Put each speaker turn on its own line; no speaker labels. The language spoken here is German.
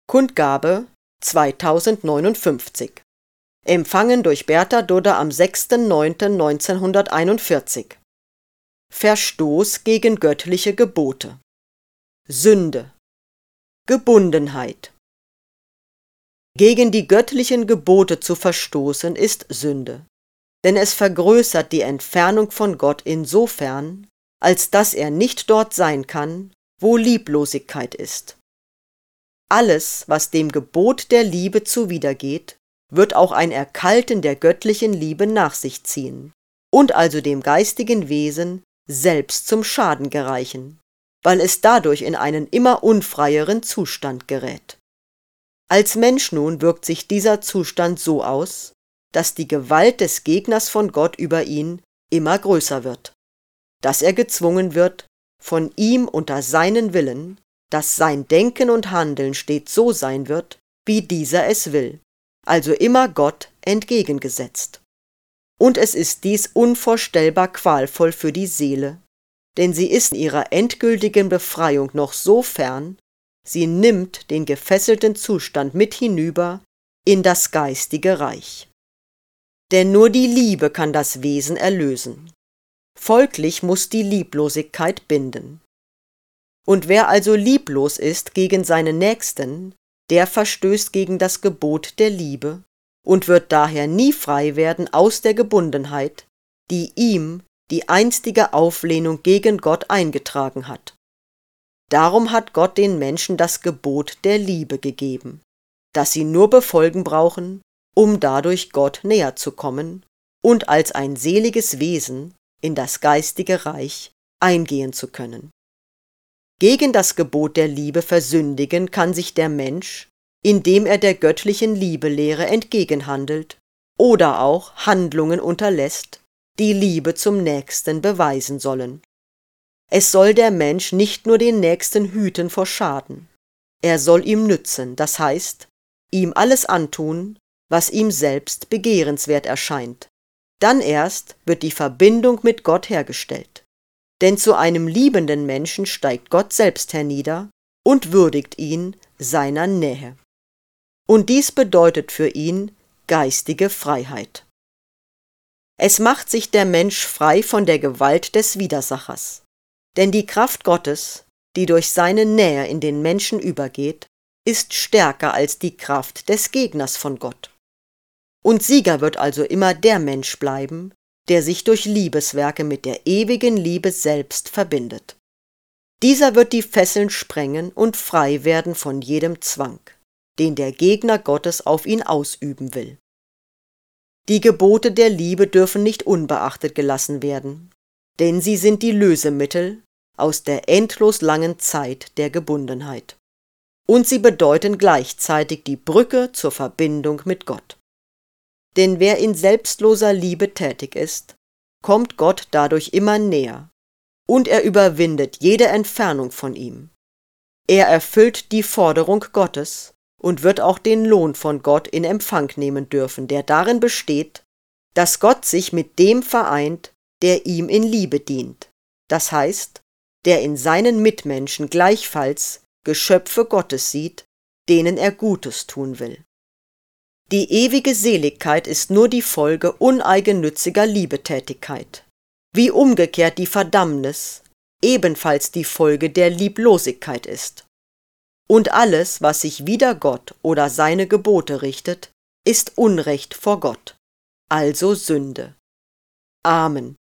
Kundgabe 2059. Empfangen durch Bertha Dudder am 6.9.1941. Verstoß gegen göttliche Gebote. Sünde. Gebundenheit. Gegen die göttlichen Gebote zu verstoßen ist Sünde, denn es vergrößert die Entfernung von Gott insofern, als dass er nicht dort sein kann, wo Lieblosigkeit ist. Alles, was dem Gebot der Liebe zuwidergeht, wird auch ein Erkalten der göttlichen Liebe nach sich ziehen und also dem geistigen Wesen selbst zum Schaden gereichen, weil es dadurch in einen immer unfreieren Zustand gerät. Als Mensch nun wirkt sich dieser Zustand so aus, dass die Gewalt des Gegners von Gott über ihn immer größer wird, dass er gezwungen wird, von ihm unter seinen Willen, dass sein Denken und Handeln stets so sein wird, wie dieser es will, also immer Gott entgegengesetzt. Und es ist dies unvorstellbar qualvoll für die Seele, denn sie ist in ihrer endgültigen Befreiung noch so fern, sie nimmt den gefesselten Zustand mit hinüber in das geistige Reich. Denn nur die Liebe kann das Wesen erlösen. Folglich muss die Lieblosigkeit binden. Und wer also lieblos ist gegen seinen Nächsten, der verstößt gegen das Gebot der Liebe und wird daher nie frei werden aus der Gebundenheit, die ihm die einstige Auflehnung gegen Gott eingetragen hat. Darum hat Gott den Menschen das Gebot der Liebe gegeben, das sie nur befolgen brauchen, um dadurch Gott näher zu kommen und als ein seliges Wesen in das geistige Reich eingehen zu können. Gegen das Gebot der Liebe versündigen kann sich der Mensch, indem er der göttlichen Liebelehre entgegenhandelt oder auch Handlungen unterlässt, die Liebe zum Nächsten beweisen sollen. Es soll der Mensch nicht nur den Nächsten hüten vor Schaden, er soll ihm nützen, das heißt, ihm alles antun, was ihm selbst begehrenswert erscheint. Dann erst wird die Verbindung mit Gott hergestellt. Denn zu einem liebenden Menschen steigt Gott selbst hernieder und würdigt ihn seiner Nähe. Und dies bedeutet für ihn geistige Freiheit. Es macht sich der Mensch frei von der Gewalt des Widersachers. Denn die Kraft Gottes, die durch seine Nähe in den Menschen übergeht, ist stärker als die Kraft des Gegners von Gott. Und Sieger wird also immer der Mensch bleiben, der sich durch Liebeswerke mit der ewigen Liebe selbst verbindet. Dieser wird die Fesseln sprengen und frei werden von jedem Zwang, den der Gegner Gottes auf ihn ausüben will. Die Gebote der Liebe dürfen nicht unbeachtet gelassen werden, denn sie sind die Lösemittel aus der endlos langen Zeit der Gebundenheit. Und sie bedeuten gleichzeitig die Brücke zur Verbindung mit Gott. Denn wer in selbstloser Liebe tätig ist, kommt Gott dadurch immer näher, und er überwindet jede Entfernung von ihm. Er erfüllt die Forderung Gottes und wird auch den Lohn von Gott in Empfang nehmen dürfen, der darin besteht, dass Gott sich mit dem vereint, der ihm in Liebe dient, das heißt, der in seinen Mitmenschen gleichfalls Geschöpfe Gottes sieht, denen er Gutes tun will. Die ewige Seligkeit ist nur die Folge uneigennütziger Liebetätigkeit, wie umgekehrt die Verdammnis ebenfalls die Folge der Lieblosigkeit ist. Und alles, was sich wider Gott oder seine Gebote richtet, ist Unrecht vor Gott, also Sünde. Amen.